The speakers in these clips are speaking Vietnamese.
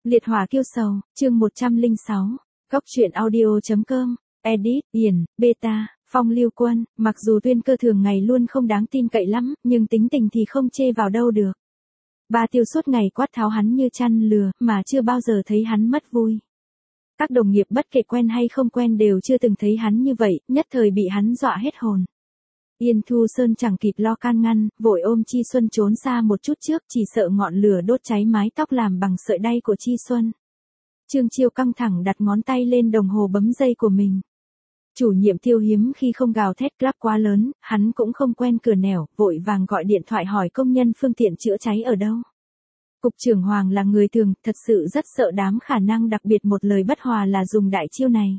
Liệt hỏa kiêu sầu, chương 106. Góc truyện audio.com. Edit, Điền, Beta, Phong Lưu Quân. Mặc dù Tuyên Cơ thường ngày luôn không đáng tin cậy lắm, nhưng tính tình thì không chê vào đâu được. Ba Tiêu suốt ngày quát tháo hắn như chăn lừa, mà chưa bao giờ thấy hắn mất vui. Các đồng nghiệp bất kể quen hay không quen đều chưa từng thấy hắn như vậy, nhất thời bị hắn dọa hết hồn. Yên Thu Sơn chẳng kịp lo can ngăn, vội ôm Chi Xuân trốn xa một chút trước, chỉ sợ ngọn lửa đốt cháy mái tóc làm bằng sợi đay của Chi Xuân. Trương Chiêu căng thẳng đặt ngón tay lên đồng hồ bấm dây của mình. Chủ nhiệm Tiêu hiếm khi không gào thét Grab quá lớn, hắn cũng không quen cửa nẻo, vội vàng gọi điện thoại hỏi công nhân phương tiện chữa cháy ở đâu. Cục trưởng Hoàng là người thường, thật sự rất sợ đám khả năng đặc biệt một lời bất hòa là dùng đại chiêu này.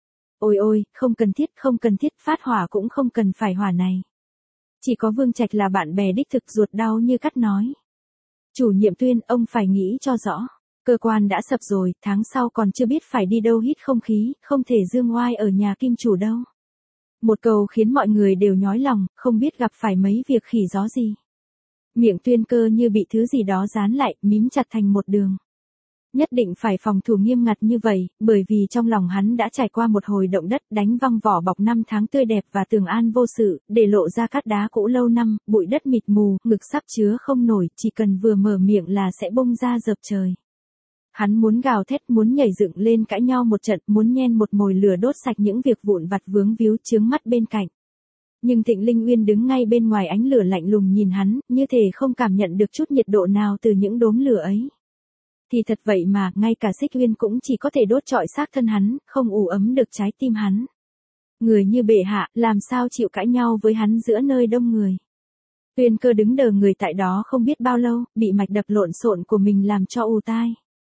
Ôi ôi, không cần thiết, phát hỏa cũng không cần phải hỏa này. Chỉ có Vương Trạch là bạn bè đích thực, ruột đau như cắt nói. Chủ nhiệm Tuyên, ông phải nghĩ cho rõ. Cơ quan đã sập rồi, tháng sau còn chưa biết phải đi đâu hít không khí, không thể dương oai ở nhà kim chủ đâu. Một câu khiến mọi người đều nhói lòng, không biết gặp phải mấy việc khỉ gió gì. Miệng Tuyên Cơ như bị thứ gì đó dán lại, mím chặt thành một đường. Nhất định phải phòng thủ nghiêm ngặt như vậy, bởi vì trong lòng hắn đã trải qua một hồi động đất đánh văng vỏ bọc năm tháng tươi đẹp và tường an vô sự, để lộ ra cát đá cũ lâu năm, bụi đất mịt mù, ngực sắp chứa không nổi, chỉ cần vừa mở miệng là sẽ bung ra dợp trời. Hắn muốn gào thét, muốn nhảy dựng lên cãi nhau một trận, muốn nhen một mồi lửa đốt sạch những việc vụn vặt vướng víu chướng mắt bên cạnh. Nhưng Thịnh Linh Uyên đứng ngay bên ngoài ánh lửa lạnh lùng nhìn hắn, như thể không cảm nhận được chút nhiệt độ nào từ những đốm lửa ấy. Thì thật vậy mà, ngay cả Xích Uyên cũng chỉ có thể đốt trọi xác thân hắn, không ủ ấm được trái tim hắn. Người như bệ hạ, làm sao chịu cãi nhau với hắn giữa nơi đông người. Tuyên Cơ đứng đờ người tại đó không biết bao lâu, bị mạch đập lộn xộn của mình làm cho ù tai.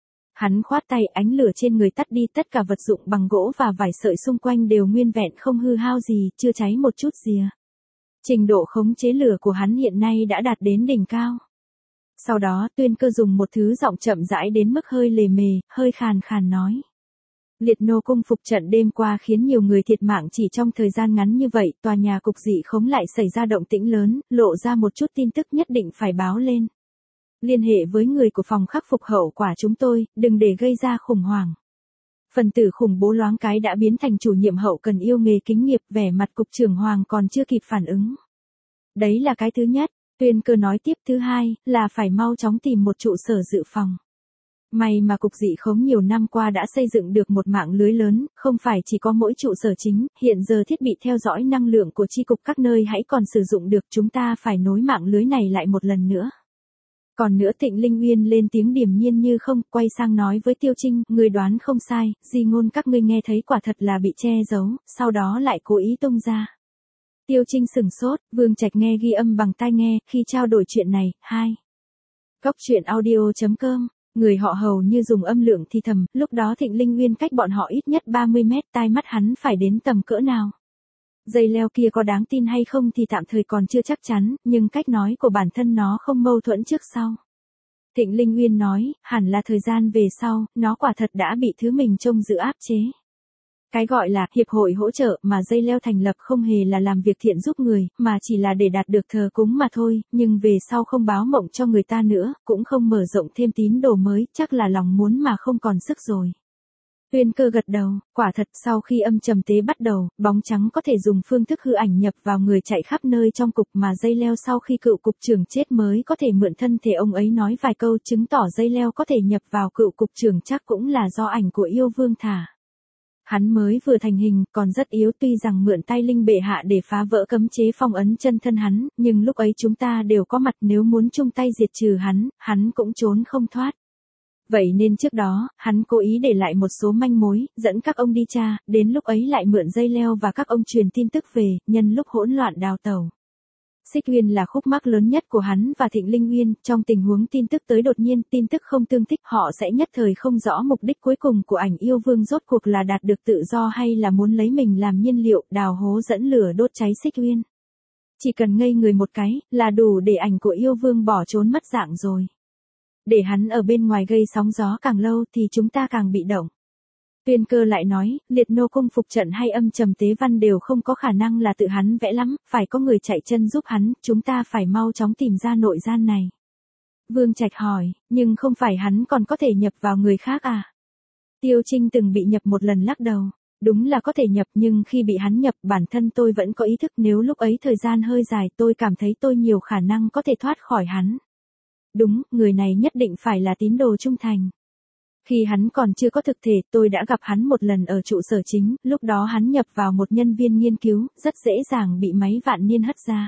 Hắn khoát tay, ánh lửa trên người tắt đi, tất cả vật dụng bằng gỗ và vải sợi xung quanh đều nguyên vẹn không hư hao gì, chưa cháy một chút rìa. Trình độ khống chế lửa của hắn hiện nay đã đạt đến đỉnh cao. Sau đó Tuyên Cơ dùng một thứ giọng chậm rãi đến mức hơi lề mề, hơi khàn khàn nói. Liệt nô cung phục trận đêm qua khiến nhiều người thiệt mạng chỉ trong thời gian ngắn như vậy, tòa nhà cục dị khống lại xảy ra động tĩnh lớn, lộ ra một chút tin tức nhất định phải báo lên. Liên hệ với người của phòng khắc phục hậu quả chúng tôi, đừng để gây ra khủng hoảng. Phần tử khủng bố loáng cái đã biến thành chủ nhiệm hậu cần yêu nghề kính nghiệp, vẻ mặt cục trưởng Hoàng còn chưa kịp phản ứng. Đấy là cái thứ nhất. Tuyên Cơ nói tiếp, thứ hai, là phải mau chóng tìm một trụ sở dự phòng. May mà cục dị khống nhiều năm qua đã xây dựng được một mạng lưới lớn, không phải chỉ có mỗi trụ sở chính, hiện giờ thiết bị theo dõi năng lượng của chi cục các nơi hãy còn sử dụng được, chúng ta phải nối mạng lưới này lại một lần nữa. Còn nữa, Thịnh Linh Uyên lên tiếng điềm nhiên như không, quay sang nói với Tiêu Trinh, người đoán không sai, di ngôn các ngươi nghe thấy quả thật là bị che giấu, sau đó lại cố ý tung ra. Tiêu Trinh sửng sốt, Vương Trạch nghe ghi âm bằng tai nghe, khi trao đổi chuyện này, Góc truyện audio.com, người họ Hầu như dùng âm lượng thì thầm, lúc đó Thịnh Linh Uyên cách bọn họ ít nhất 30 mét, tai mắt hắn phải đến tầm cỡ nào. Dây leo kia có đáng tin hay không thì tạm thời còn chưa chắc chắn, nhưng cách nói của bản thân nó không mâu thuẫn trước sau. Thịnh Linh Uyên nói, hẳn là thời gian về sau, nó quả thật đã bị thứ mình trông giữ áp chế. Cái gọi là hiệp hội hỗ trợ mà dây leo thành lập không hề là làm việc thiện giúp người, mà chỉ là để đạt được thờ cúng mà thôi, nhưng về sau không báo mộng cho người ta nữa, cũng không mở rộng thêm tín đồ mới, chắc là lòng muốn mà không còn sức rồi. Tuyên Cơ gật đầu, quả thật sau khi âm trầm tế bắt đầu, bóng trắng có thể dùng phương thức hư ảnh nhập vào người chạy khắp nơi trong cục, mà dây leo sau khi cựu cục trưởng chết mới có thể mượn thân thể ông ấy nói vài câu, chứng tỏ dây leo có thể nhập vào cựu cục trưởng chắc cũng là do ảnh của yêu vương thả. Hắn mới vừa thành hình, còn rất yếu, tuy rằng mượn tay Linh bệ hạ để phá vỡ cấm chế phong ấn chân thân hắn, nhưng lúc ấy chúng ta đều có mặt, nếu muốn chung tay diệt trừ hắn cũng trốn không thoát. Vậy nên trước đó, hắn cố ý để lại một số manh mối, dẫn các ông đi tra, đến lúc ấy lại mượn dây leo và các ông truyền tin tức về, nhân lúc hỗn loạn đào tẩu. Xích Uyên là khúc mắc lớn nhất của hắn và Thịnh Linh Uyên, trong tình huống tin tức tới đột nhiên, tin tức không tương thích, họ sẽ nhất thời không rõ mục đích cuối cùng của ảnh yêu vương rốt cuộc là đạt được tự do hay là muốn lấy mình làm nhiên liệu, đào hố dẫn lửa đốt cháy Xích Uyên. Chỉ cần ngây người một cái, là đủ để ảnh của yêu vương bỏ trốn mất dạng rồi. Để hắn ở bên ngoài gây sóng gió càng lâu thì chúng ta càng bị động. Tuyên Cơ lại nói, liệt nô cung phục trận hay âm trầm tế văn đều không có khả năng là tự hắn vẽ lắm, phải có người chạy chân giúp hắn, chúng ta phải mau chóng tìm ra nội gian này. Vương Trạch hỏi, nhưng không phải hắn còn có thể nhập vào người khác à? Tiêu Trinh từng bị nhập một lần lắc đầu. Đúng là có thể nhập nhưng khi bị hắn nhập bản thân tôi vẫn có ý thức, nếu lúc ấy thời gian hơi dài tôi cảm thấy tôi nhiều khả năng có thể thoát khỏi hắn. Đúng, người này nhất định phải là tín đồ trung thành. Khi hắn còn chưa có thực thể tôi đã gặp hắn một lần ở trụ sở chính, lúc đó hắn nhập vào một nhân viên nghiên cứu, rất dễ dàng bị máy vạn niên hất ra.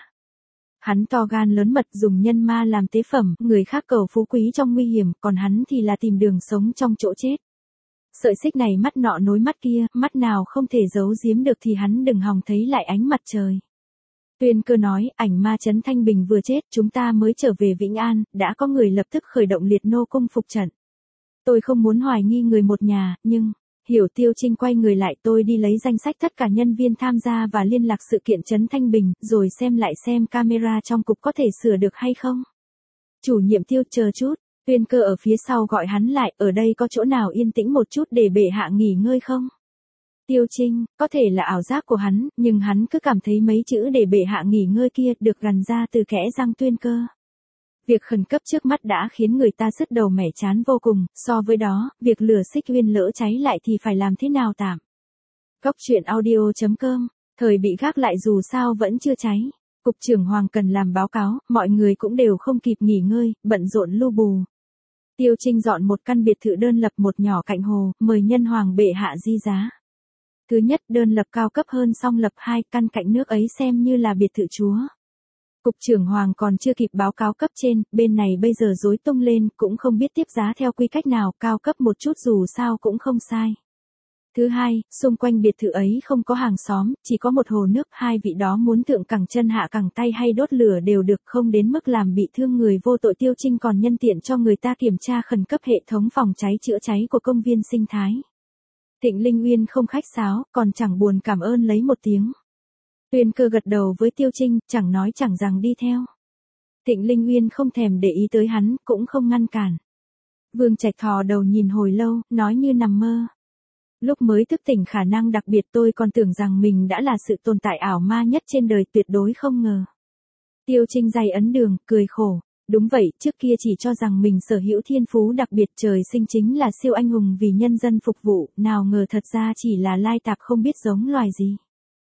Hắn to gan lớn mật dùng nhân ma làm tế phẩm, người khác cầu phú quý trong nguy hiểm, còn hắn thì là tìm đường sống trong chỗ chết. Sợi xích này mắt nọ nối mắt kia, mắt nào không thể giấu giếm được thì hắn đừng hòng thấy lại ánh mặt trời. Tuyên Cơ nói, ảnh ma Trấn Thanh Bình vừa chết, chúng ta mới trở về Vĩnh An, đã có người lập tức khởi động liệt nô cung phục trận. Tôi không muốn hoài nghi người một nhà, nhưng... Hiểu Tiêu Trinh quay người lại, tôi đi lấy danh sách tất cả nhân viên tham gia và liên lạc sự kiện Trấn Thanh Bình, rồi xem lại xem camera trong cục có thể sửa được hay không. Chủ nhiệm Tiêu chờ chút, Tuyên Cơ ở phía sau gọi hắn lại, ở đây có chỗ nào yên tĩnh một chút để bệ hạ nghỉ ngơi không? Tiêu Trinh, có thể là ảo giác của hắn, nhưng hắn cứ cảm thấy mấy chữ để bệ hạ nghỉ ngơi kia được gằn ra từ kẽ răng Tuyên Cơ. Việc khẩn cấp trước mắt đã khiến người ta sứt đầu mẻ chán vô cùng, so với đó, việc lửa xích uyên lỡ cháy lại thì phải làm thế nào tạm? Cốc truyện audio.com, thời bị gác lại dù sao vẫn chưa cháy. Cục trưởng Hoàng cần làm báo cáo, mọi người cũng đều không kịp nghỉ ngơi, bận rộn lu bù. Tiêu Trinh dọn một căn biệt thự đơn lập một nhỏ cạnh hồ, mời nhân hoàng bệ hạ di giá. Thứ nhất, đơn lập cao cấp hơn song lập 2, căn cạnh nước ấy xem như là biệt thự chúa. Cục trưởng Hoàng còn chưa kịp báo cáo cấp trên, bên này bây giờ rối tung lên, cũng không biết tiếp giá theo quy cách nào, cao cấp một chút dù sao cũng không sai. Thứ hai, xung quanh biệt thự ấy không có hàng xóm, chỉ có một hồ nước, hai vị đó muốn thượng cẳng chân hạ cẳng tay hay đốt lửa đều được, không đến mức làm bị thương người vô tội. Tiêu Trinh còn nhân tiện cho người ta kiểm tra khẩn cấp hệ thống phòng cháy chữa cháy của công viên sinh thái. Thịnh Linh Uyên không khách sáo, còn chẳng buồn cảm ơn lấy một tiếng. Tuyên Cơ gật đầu với Tiêu Trinh, chẳng nói chẳng rằng đi theo. Thịnh Linh Uyên không thèm để ý tới hắn, cũng không ngăn cản. Vương Trạch thò đầu nhìn hồi lâu, nói như nằm mơ. Lúc mới thức tỉnh khả năng đặc biệt tôi còn tưởng rằng mình đã là sự tồn tại ảo ma nhất trên đời, tuyệt đối không ngờ. Tiêu Trinh day ấn đường, cười khổ. Đúng vậy, trước kia chỉ cho rằng mình sở hữu thiên phú đặc biệt, trời sinh chính là siêu anh hùng vì nhân dân phục vụ, nào ngờ thật ra chỉ là lai tạp không biết giống loài gì.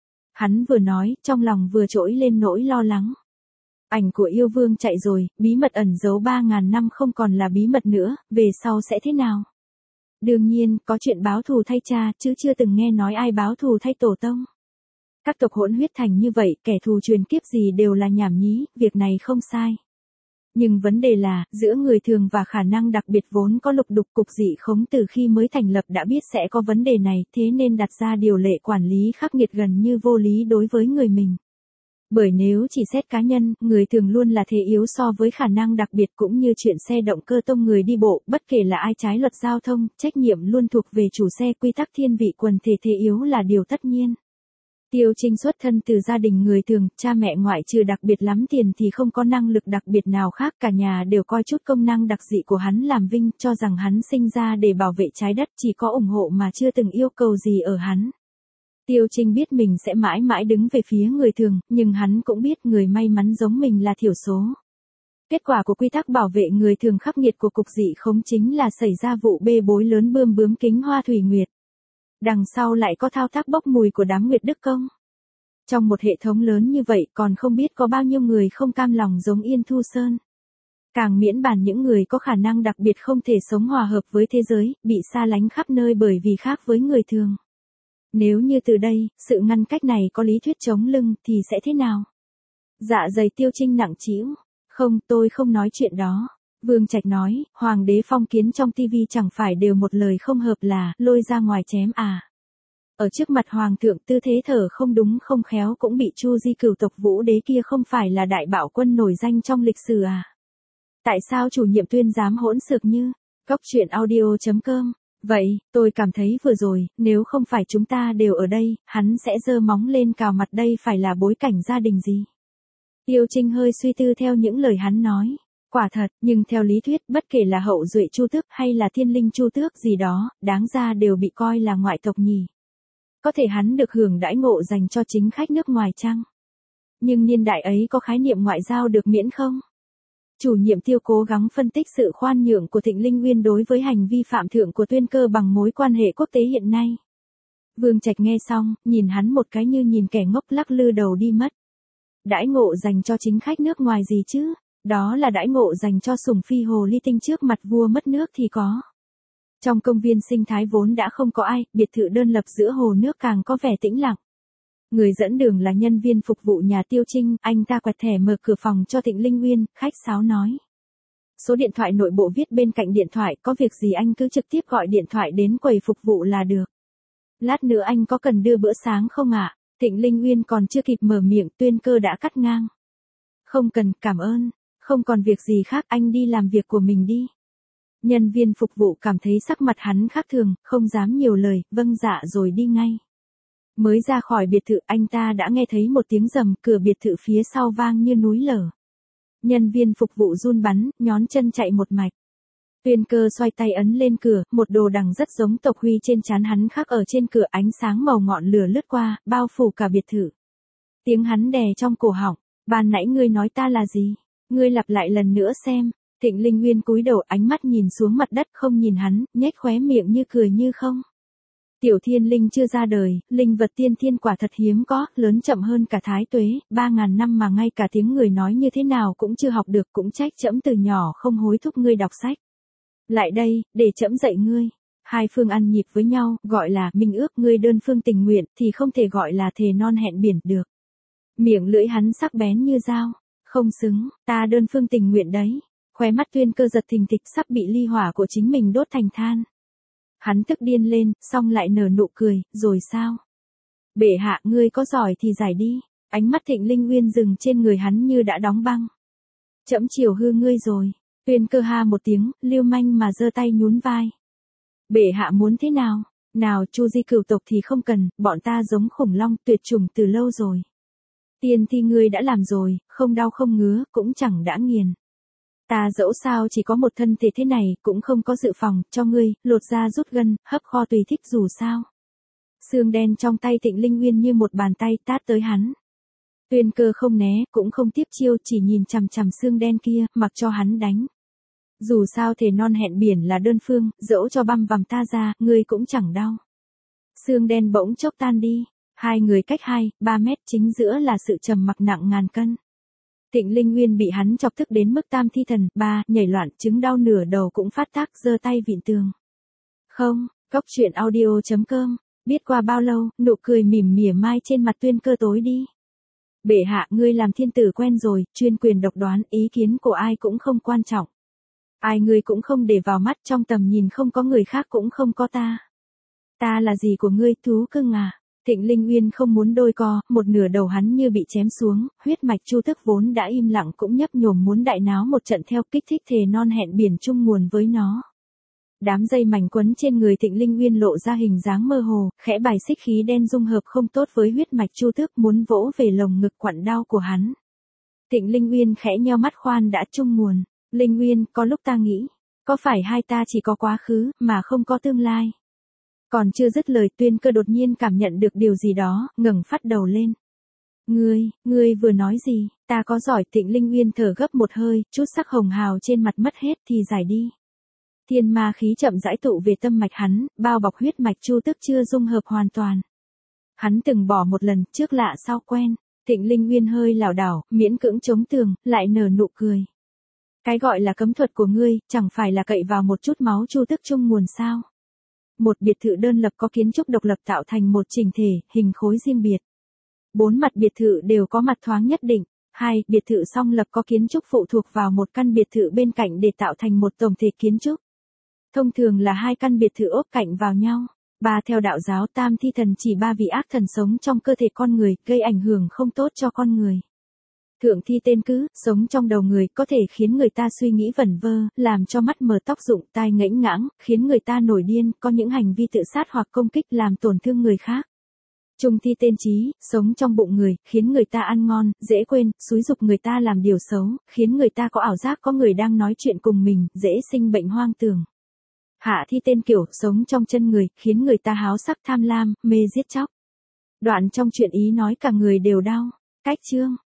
Hắn vừa nói, trong lòng vừa trỗi lên nỗi lo lắng. Ảnh của yêu vương chạy rồi, bí mật ẩn giấu 3.000 năm không còn là bí mật nữa, về sau sẽ thế nào? Đương nhiên, có chuyện báo thù thay cha, chứ chưa từng nghe nói ai báo thù thay tổ tông. Các tộc hỗn huyết thành như vậy, kẻ thù truyền kiếp gì đều là nhảm nhí, việc này không sai. Nhưng vấn đề là, giữa người thường và khả năng đặc biệt vốn có lục đục, cục dị khống từ khi mới thành lập đã biết sẽ có vấn đề này, thế nên đặt ra điều lệ quản lý khắc nghiệt gần như vô lý đối với người mình. Bởi nếu chỉ xét cá nhân, người thường luôn là thế yếu so với khả năng đặc biệt, cũng như chuyện xe động cơ tông người đi bộ, bất kể là ai trái luật giao thông, trách nhiệm luôn thuộc về chủ xe, quy tắc thiên vị quần thể thế yếu là điều tất nhiên. Tiêu Trinh xuất thân từ gia đình người thường, cha mẹ ngoại trừ đặc biệt lắm tiền thì không có năng lực đặc biệt nào khác, cả nhà đều coi chút công năng đặc dị của hắn làm vinh, cho rằng hắn sinh ra để bảo vệ trái đất, chỉ có ủng hộ mà chưa từng yêu cầu gì ở hắn. Tiêu Trinh biết mình sẽ mãi mãi đứng về phía người thường, nhưng hắn cũng biết người may mắn giống mình là thiểu số. Kết quả của quy tắc bảo vệ người thường khắc nghiệt của cục dị khống chính là xảy ra vụ bê bối lớn bươm bướm kính hoa thủy nguyệt. Đằng sau lại có thao tác bốc mùi của đám Nguyệt Đức Công. Trong một hệ thống lớn như vậy còn không biết có bao nhiêu người không cam lòng giống Yên Thu Sơn. Càng miễn bàn những người có khả năng đặc biệt không thể sống hòa hợp với thế giới, bị xa lánh khắp nơi bởi vì khác với người thường. Nếu như từ đây, sự ngăn cách này có lý thuyết chống lưng thì sẽ thế nào? Dạ dày Tiêu Trinh nặng trĩu. Không, tôi không nói chuyện đó. Vương Trạch nói, hoàng đế phong kiến trong tivi chẳng phải đều một lời không hợp là, lôi ra ngoài chém à. Ở trước mặt hoàng thượng tư thế thở không đúng không khéo cũng bị Chu Di cửu tộc Vũ đế kia không phải là đại bạo quân nổi danh trong lịch sử à. Tại sao chủ nhiệm Tuyên dám hỗn xược như, cốc truyện audio.com. Vậy, tôi cảm thấy vừa rồi, nếu không phải chúng ta đều ở đây, hắn sẽ giơ móng lên cào mặt, đây phải là bối cảnh gia đình gì. Tiêu Trinh hơi suy tư theo những lời hắn nói. Quả thật, nhưng theo lý thuyết, bất kể là hậu duệ Chu Tước hay là thiên linh Chu Tước gì đó, đáng ra đều bị coi là ngoại tộc nhỉ. Có thể hắn được hưởng đãi ngộ dành cho chính khách nước ngoài chăng? Nhưng niên đại ấy có khái niệm ngoại giao được miễn không? Chủ nhiệm Tiêu cố gắng phân tích sự khoan nhượng của Thịnh Linh Uyên đối với hành vi phạm thượng của Tuyên Cơ bằng mối quan hệ quốc tế hiện nay. Vương Trạch nghe xong, nhìn hắn một cái như nhìn kẻ ngốc, lắc lư đầu đi mất. Đãi ngộ dành cho chính khách nước ngoài gì chứ? Đó là đãi ngộ dành cho sủng phi hồ ly tinh trước mặt vua mất nước thì có. Trong công viên sinh thái vốn đã không có ai, biệt thự đơn lập giữa hồ nước càng có vẻ tĩnh lặng. Người dẫn đường là nhân viên phục vụ nhà Tiêu Trinh, anh ta quẹt thẻ mở cửa phòng cho Thịnh Linh Uyên, khách sáo nói. Số điện thoại nội bộ viết bên cạnh điện thoại, có việc gì anh cứ trực tiếp gọi điện thoại đến quầy phục vụ là được. Lát nữa anh có cần đưa bữa sáng không ạ? Thịnh Linh Uyên còn chưa kịp mở miệng, Tuyên Cơ đã cắt ngang. Không cần, cảm ơn, không còn việc gì khác, anh đi làm việc của mình đi. Nhân viên phục vụ cảm thấy sắc mặt hắn khác thường, không dám nhiều lời, vâng dạ rồi đi ngay. Mới ra khỏi biệt thự anh ta đã nghe thấy một tiếng rầm, cửa biệt thự phía sau vang như núi lở. Nhân viên phục vụ run bắn, nhón chân chạy một mạch. Tuyên Cơ xoay tay ấn lên cửa, một đồ đằng rất giống tộc huy trên trán hắn khắc ở trên cửa, ánh sáng màu ngọn lửa lướt qua, bao phủ cả biệt thự. Tiếng hắn đè trong cổ họng, ban nãy ngươi nói ta là gì? Ngươi lặp lại lần nữa xem. Thịnh Linh Uyên cúi đầu, ánh mắt nhìn xuống mặt đất, không nhìn hắn, nhếch khóe miệng như cười như không. Tiểu thiên linh chưa ra đời, linh vật tiên thiên quả thật hiếm có, lớn chậm hơn cả thái tuế, 3.000 năm mà ngay cả tiếng người nói như thế nào cũng chưa học được, cũng trách trẫm từ nhỏ không hối thúc ngươi đọc sách. Lại đây, để trẫm dạy ngươi. Hai phương ăn nhịp với nhau, gọi là minh ước, ngươi đơn phương tình nguyện, thì không thể gọi là thề non hẹn biển được. Miệng lưỡi hắn sắc bén như dao. Không xứng, ta đơn phương tình nguyện đấy. Khóe mắt Tuyên Cơ giật thình thịch, sắp bị ly hỏa của chính mình đốt thành than. Hắn tức điên lên, xong lại nở nụ cười, rồi sao? Bệ hạ, ngươi có giỏi thì giải đi. Ánh mắt Thịnh Linh Uyên dừng trên người hắn như đã đóng băng. Trẫm chiều hư ngươi rồi. Tuyên Cơ ha một tiếng, lưu manh mà giơ tay nhún vai. Bệ hạ muốn thế nào? Nào, Chu Di cửu tộc thì không cần, bọn ta giống khủng long tuyệt chủng từ lâu rồi. Tiên thi ngươi đã làm rồi, không đau không ngứa, cũng chẳng đã nghiền. Ta dẫu sao chỉ có một thân thể thế này, cũng không có dự phòng, cho ngươi, lột da rút gân, hấp kho tùy thích dù sao. Xương đen trong tay Thịnh Linh Uyên như một bàn tay tát tới hắn. Tuyên Cơ không né, cũng không tiếp chiêu, chỉ nhìn chằm chằm xương đen kia, mặc cho hắn đánh. Dù sao thề non hẹn biển là đơn phương, dẫu cho băm vằm ta ra, ngươi cũng chẳng đau. Xương đen bỗng chốc tan đi, hai người cách 2-3 mét, chính giữa là sự trầm mặc nặng ngàn cân. Thịnh Linh Uyên bị hắn chọc tức đến mức tam thi thần, nhảy loạn, chứng đau nửa đầu cũng phát tác, giơ tay vịn tường. Không, Góc Truyện Audio.com, biết qua bao lâu, nụ cười mỉm mỉa mai trên mặt Tuyên Cơ tối đi. Bệ hạ, ngươi làm thiên tử quen rồi, chuyên quyền độc đoán, ý kiến của ai cũng không quan trọng. Ai ngươi cũng không để vào mắt, trong tầm nhìn không có người khác cũng không có ta. Ta là gì của ngươi, thú cưng à? Thịnh Linh Uyên không muốn đôi co, một nửa đầu hắn như bị chém xuống, huyết mạch Chu Thức vốn đã im lặng cũng nhấp nhổm muốn đại náo một trận theo kích thích thề non hẹn biển chung nguồn với nó. Đám dây mảnh quấn trên người Thịnh Linh Uyên lộ ra hình dáng mơ hồ, khẽ bài xích khí đen dung hợp không tốt với huyết mạch Chu Thức, muốn vỗ về lồng ngực quặn đau của hắn. Thịnh Linh Uyên khẽ nheo mắt, khoan đã, chung nguồn. Linh Uyên, có lúc ta nghĩ, có phải hai ta chỉ có quá khứ, mà không có tương lai? Còn chưa dứt lời, Tuyên Cơ đột nhiên cảm nhận được điều gì đó, ngẩng phát đầu lên. Ngươi vừa nói gì? Ta có giỏi? Thịnh Linh Uyên thở gấp một hơi, chút sắc hồng hào trên mặt mất hết thì giải đi. Thiên ma khí chậm rãi tụ về tâm mạch hắn, bao bọc huyết mạch Chu Tức chưa dung hợp hoàn toàn. Hắn từng bỏ một lần, trước lạ sau quen. Thịnh Linh Uyên hơi lảo đảo, miễn cưỡng chống tường, lại nở nụ cười. Cái gọi là cấm thuật của ngươi, chẳng phải là cậy vào một chút máu Chu Tức chung nguồn sao? Một biệt thự đơn lập có kiến trúc độc lập tạo thành một chỉnh thể, hình khối riêng biệt. 4 mặt biệt thự đều có mặt thoáng nhất định. 2. Biệt thự song lập có kiến trúc phụ thuộc vào một căn biệt thự bên cạnh để tạo thành một tổng thể kiến trúc. Thông thường là 2 căn biệt thự ốp cạnh vào nhau. 3. Theo đạo giáo tam thi thần chỉ 3 vị ác thần sống trong cơ thể con người, gây ảnh hưởng không tốt cho con người. Thượng thi tên cứ, sống trong đầu người, có thể khiến người ta suy nghĩ vẩn vơ, làm cho mắt mờ tóc rụng, tai ngãnh ngãng, khiến người ta nổi điên, có những hành vi tự sát hoặc công kích làm tổn thương người khác. Trung thi tên trí, sống trong bụng người, khiến người ta ăn ngon, dễ quên, xúi giục người ta làm điều xấu, khiến người ta có ảo giác có người đang nói chuyện cùng mình, dễ sinh bệnh hoang tưởng. Hạ thi tên kiểu, sống trong chân người, khiến người ta háo sắc tham lam, mê giết chóc. Đoạn trong chuyện ý nói cả người đều đau. Cách chương